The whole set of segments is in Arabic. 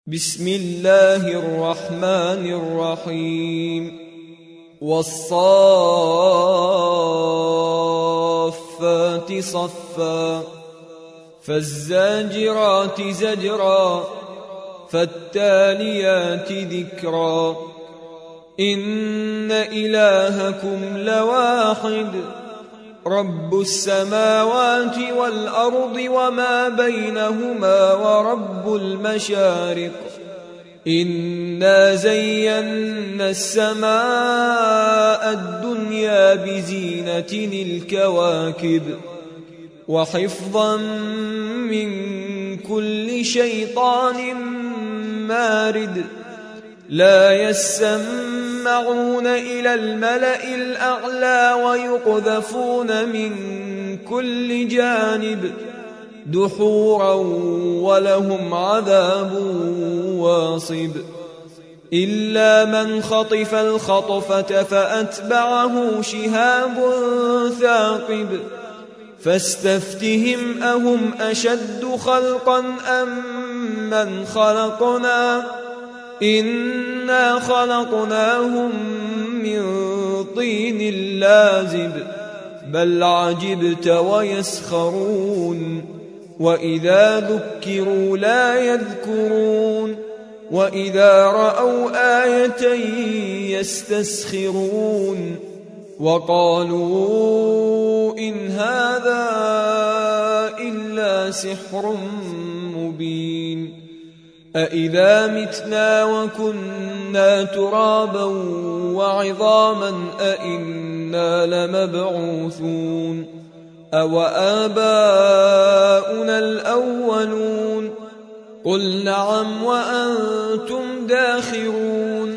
بسم الله الرحمن الرحيم والصافات صفا فالزاجرات زجرا فالتاليات ذكرا إن إلهكم لواحد رب السماوات والأرض وما بينهما ورب المشارق إنا زينا السماء الدنيا بزينة الكواكب وحفظا من كل شيطان مارد لا يسمعون إلى الملأ الأعلى ويقذفون من كل جانب دحورا ولهم عذاب واصب إلا من خطف الخطفة فأتبعه شهاب ثاقب فاستفتهم أهم أشد خلقا أم من خلقنا إنا خلقناهم من طين لازب بل عجبت ويسخرون وإذا ذكروا لا يذكرون وإذا رأوا آية يستسخرون وقالوا إن هذا إلا سحر مبين أإذا متنا وكنا ترابا وعظاما أإنا لمبعوثون أو آباؤنا الأولون قل نعم وأنتم داخرون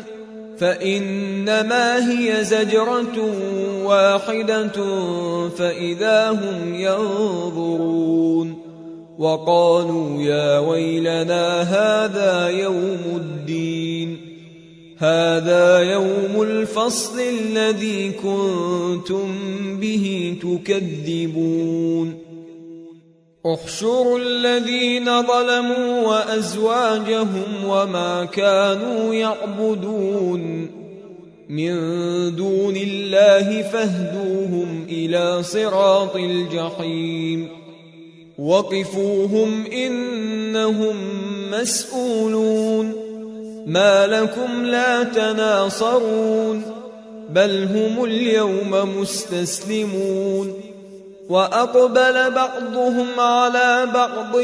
فإنما هي زجرة واحدة فإذا هم ينظرون وقالوا يا ويلنا هذا يوم الدين هذا يوم الفصل الذي كنتم به تكذبون احشروا الذين ظلموا وأزواجهم وما كانوا يعبدون من دون الله فاهدوهم إلى صراط الجحيم وقفوهم إنهم مسؤولون ما لكم لا تناصرون بل هم اليوم مستسلمون وأقبل بعضهم على بعض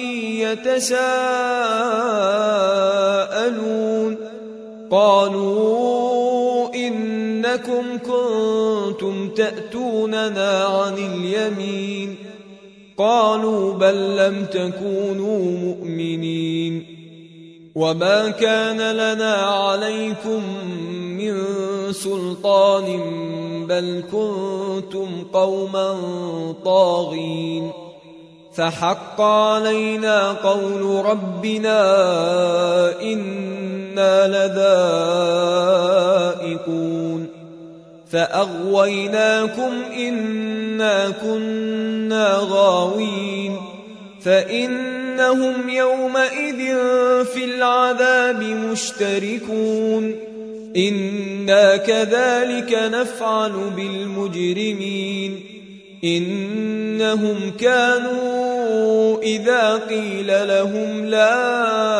يتساءلون قالوا إنكم كنتم تأتوننا عن اليمين قالوا بل لم تكونوا مؤمنين وما كان لنا عليكم من سلطان بل كنتم قوما طاغين فحق علينا قول ربنا إنا لذائقون فأغويناكم إنا كنا غاوين فإنهم يومئذ في العذاب مشتركون إنا كذلك نفعل بالمجرمين إنهم كانوا إذا قيل لهم لا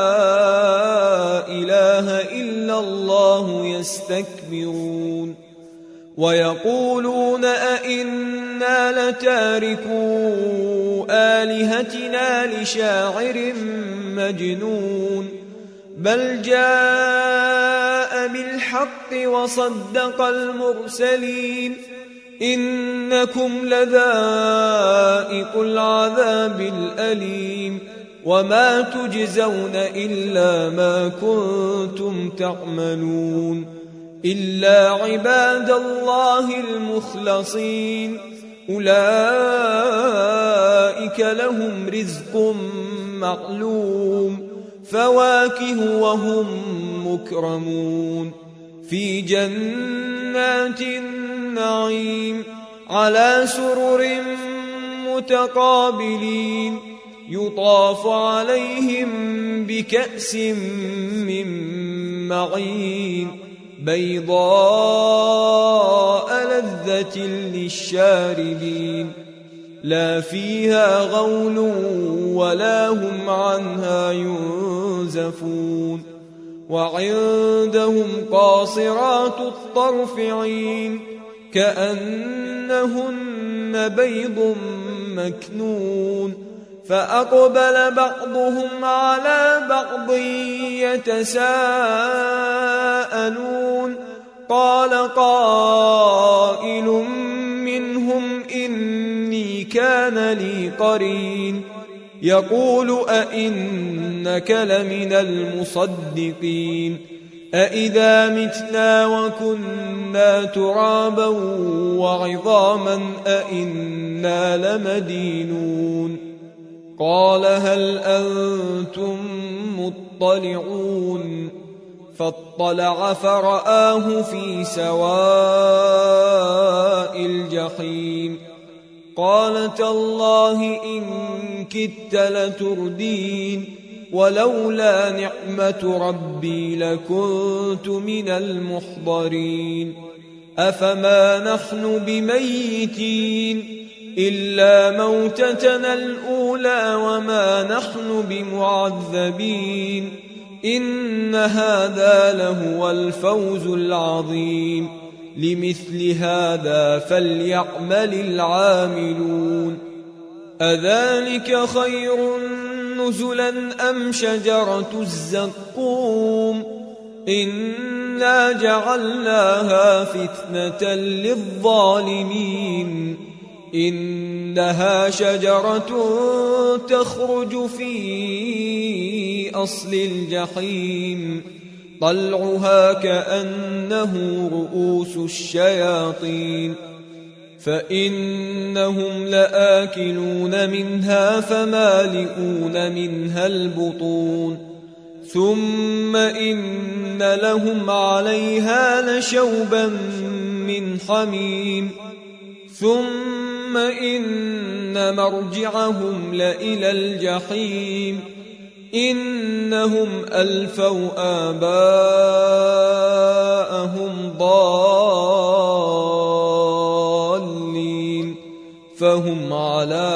إله إلا الله يستكبرون ويقولون أئنا لتاركو آلهتنا لشاعر مجنون بل جاء بالحق وصدق المرسلين إنكم لذائقو العذاب الأليم وما تجزون إلا ما كنتم تعملون إلا عباد الله المخلصين أولئك لهم رزق معلوم فواكه وهم مكرمون في جنات النعيم على سرر متقابلين يطاف عليهم بكأس من معين بيضاء لذة للشاربين لا فيها غول ولا هم عنها ينزفون وعندهم قاصرات الطرف عين كأنهن بيض مكنون فأقبل بعضهم على بعض يتساءلون قال قائل منهم إني كان لي قرين يقول أئنك لمن المصدقين أئذا متنا وكنا ترابا وعظاما أئنا لمدينون قال هل أنتم مطلعون فاطلع فرآه في سواء الجحيم قال تالله إن كدت لتردين ولولا نعمة ربي لكنت من المحضرين أفما نحن بميتين إلا موتتنا الأولى وما نحن بمعذبين إن هذا لهو الفوز العظيم لمثل هذا فليعمل العاملون أذلك خير نزلا أم شجرة الزقوم إنا جعلناها فتنة للظالمين إنها شجرة تخرج في أصل الجحيم طلعها كأنه رؤوس الشياطين فإنهم لآكلون منها فمالئون منها البطون ثم إن لهم عليها لشوبا من حميم ثم إن مرجعهم لإلى الجحيم إنهم ألفوا آباءهم ضالين فهم على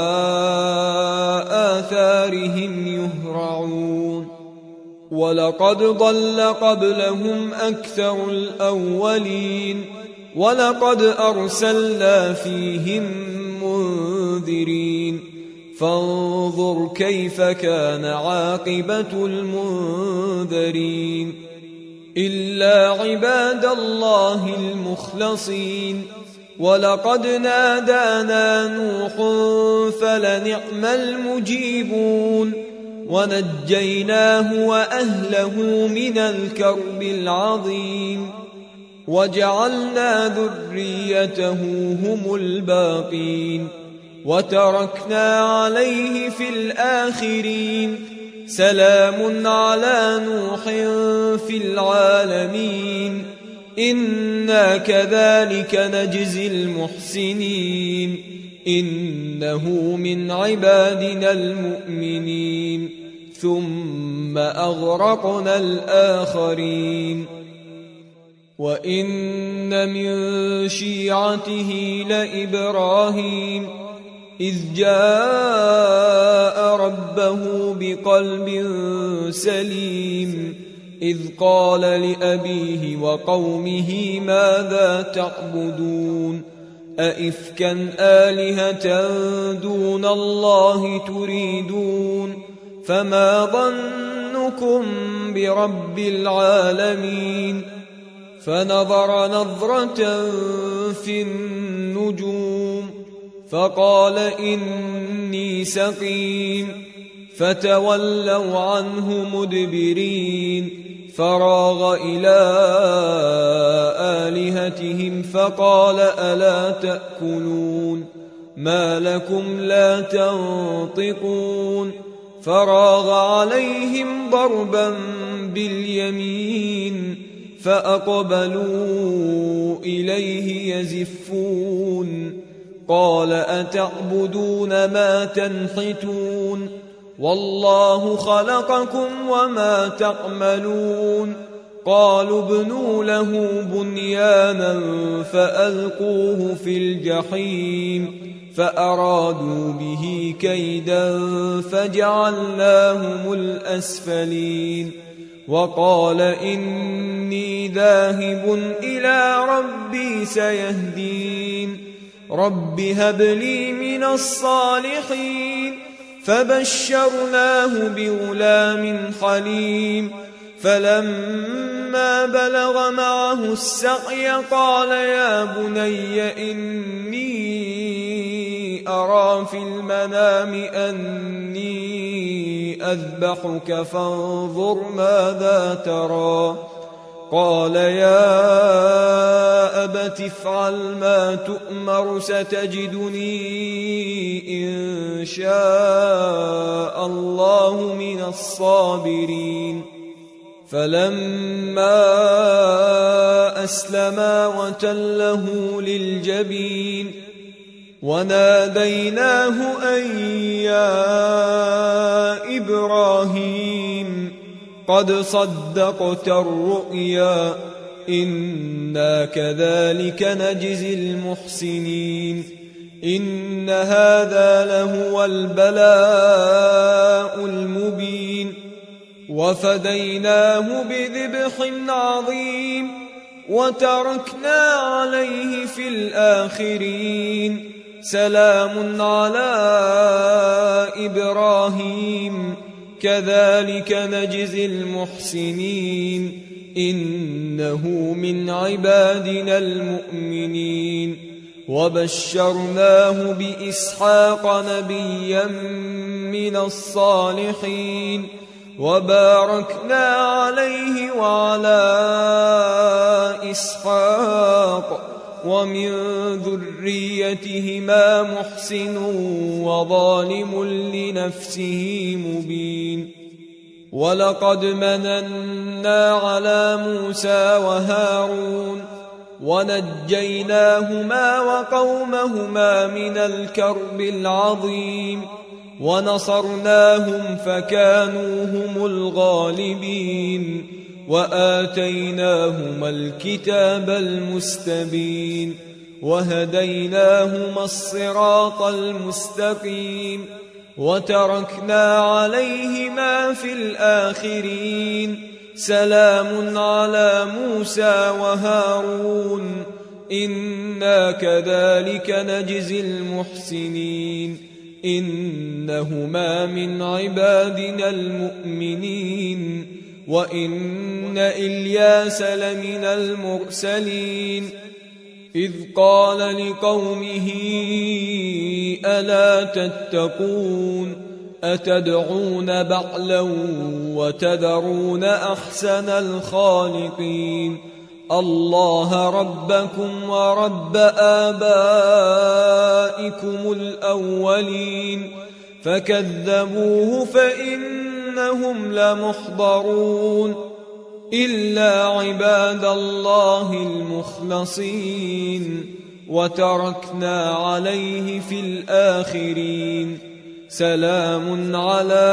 آثارهم يهرعون ولقد ضل قبلهم أكثر الأولين ولقد أرسلنا فيهم منذرين فانظر كيف كان عاقبة المنذرين إلا عباد الله المخلصين ولقد نادانا نوح فلنعم المجيبون ونجيناه وأهله من الكرب العظيم وجعلنا ذريته هم الباقين وتركنا عليه في الآخرين سلام على نوح في العالمين إنا كذلك نجزي المحسنين إنه من عبادنا المؤمنين ثم أغرقنا الآخرين وإن من شيعته لإبراهيم إذ جاء ربه بقلب سليم إذ قال لأبيه وقومه ماذا تعبدون أئفكا آلهة دون الله تريدون فما ظنكم برب العالمين فنظر نظرة في النجوم فقال إني سقيم فتولوا عنه مدبرين فراغ إلى آلهتهم فقال ألا تأكلون ما لكم لا تنطقون فراغ عليهم ضربا باليمين فأقبلوا إليه يزفون قال أتعبدون ما تنحتون والله خلقكم وما تعملون قالوا ابنوا له بنيانا فألقوه في الجحيم فأرادوا به كيدا فجعلناهم الأسفلين وقال إني ذاهب إلى ربي سيهدين رب هب لي من الصالحين فبشرناه بغلام حليم فلما بلغ معه السعي قال يا بني إني أرى في المنام أني أذبحك فانظر ماذا ترى قال يا أبت افعل ما تؤمر ستجدني إن شاء الله من الصابرين فلما أسلما وتله للجبين وناديناه أن يا إبراهيم قد صدقت الرؤيا إنا كذلك نجزي المحسنين إن هذا لهو البلاء المبين وفديناه بذبح عظيم وتركنا عليه في الآخرين سلام على إبراهيم كذلك نجزي المحسنين إنه من عبادنا المؤمنين وبشرناه بإسحاق نبيا من الصالحين وباركنا عليه وعلى إسحاق ومن ذريتهما محسن وظالم لنفسه مبين ولقد مننا على موسى وهارون ونجيناهما وقومهما من الكرب العظيم ونصرناهم فكانوا هم الغالبين وآتيناهما الكتاب المستبين وهديناهما الصراط المستقيم وتركنا عليهما في الآخرين سلام على موسى وهارون إنا كذلك نجزي المحسنين إنهما من عبادنا المؤمنين وإن إلياس لمن المرسلين إذ قال لقومه ألا تتقون أتدعون بعلا وتذرون أحسن الخالقين الله ربكم ورب آبائكم الأولين فكذبوه فإنهم لمحضرون إلا عباد الله المخلصين وتركنا عليه في الآخرين سلام على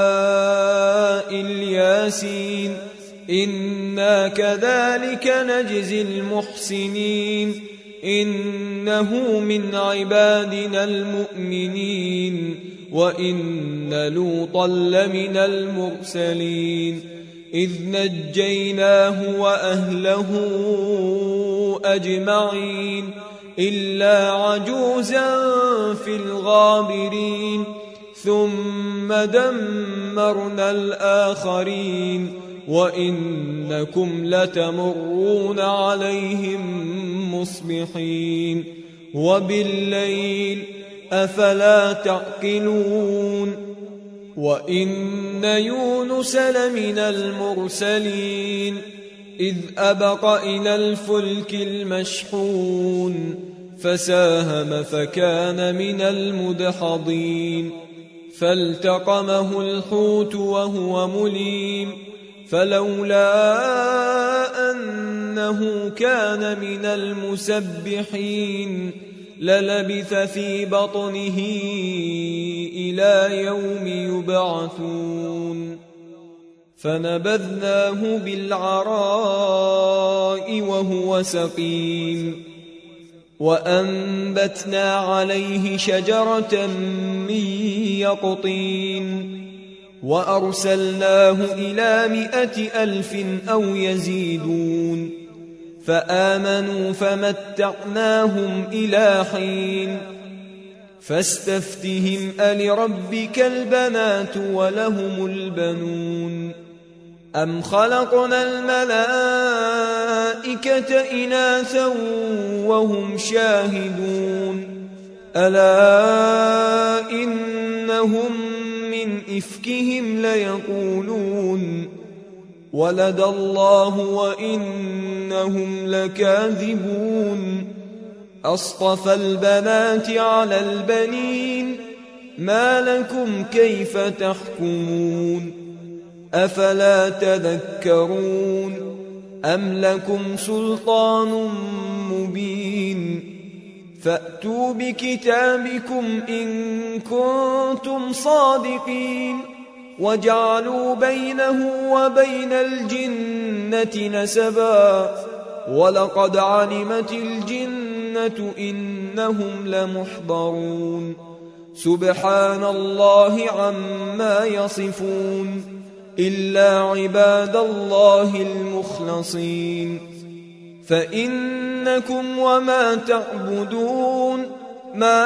الياسين إنا كذلك نجزي المحسنين إنه من عبادنا المؤمنين وإن لوطا لمن المرسلين إذ نجيناه وأهله أجمعين إلا عجوزا في الغابرين ثم دمرنا الآخرين وإنكم لتمرون عليهم مصبحين وبالليل أفلا تعقلون وإن يونس لمن المرسلين إذ أبق إلى الفلك المشحون فساهم فكان من المدحضين فالتقمه الحوت وهو مليم فلولا أنه كان من المسبحين للبث في بطنه إلى يوم يبعثون فنبذناه بالعراء وهو سقيم وأنبتنا عليه شجرة من يقطين وأرسلناه إلى 100,000 أو يزيدون فآمنوا فمتعناهم إلى حين فاستفتهم ألربك البنات ولهم البنون أم خلقنا الملائكة إناثا وهم شاهدون ألا إنهم من إفكهم ليقولون ولد الله وإنهم لكاذبون أصطفى البنات على البنين ما لكم كيف تحكمون أفلا تذكرون أم لكم سلطان مبين فأتوا بكتابكم إن كنتم صادقين وجعلوا بينه وبين الجنة نسبا ولقد علمت الجنة إنهم لمحضرون سبحان الله عما يصفون إلا عباد الله المخلصين فإنكم وما تعبدون ما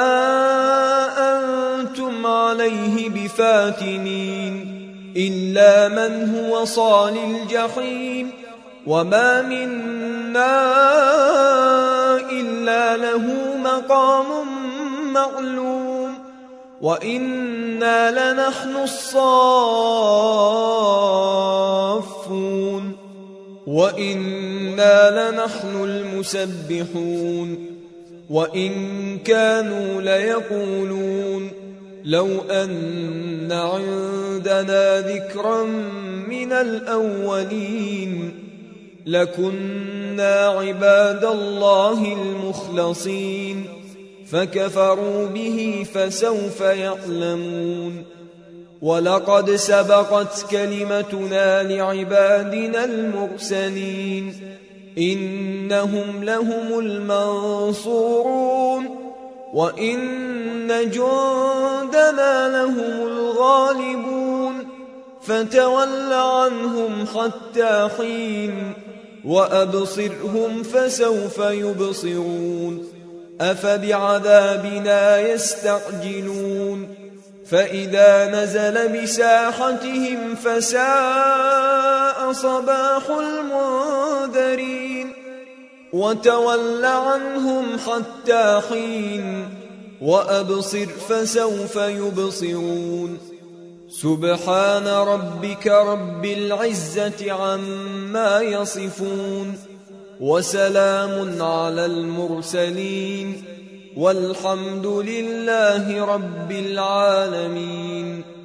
أنتم عليه بفاتنين إلا من هو صال الجحيم وما منا إلا له مقام معلوم وإنا لنحن الصافون وإنا لنحن المسبحون وإن كانوا ليقولون لو أن عندنا ذكرا من الأولين لكنا عباد الله المخلصين فكفروا به فسوف يعلمون ولقد سبقت كلمتنا لعبادنا المرسلين إنهم لهم المنصورون وإن جندنا لهم الغالبون فتول عنهم حتى حين وأبصرهم فسوف يبصرون أفبعذابنا يستعجلون فإذا نزل بساحتهم فساء صباح المنذرين وتول عنهم حتى حين وأبصر فسوف يبصرون سبحان ربك رب العزة عما يصفون وسلام على المرسلين والحمد لله رب العالمين.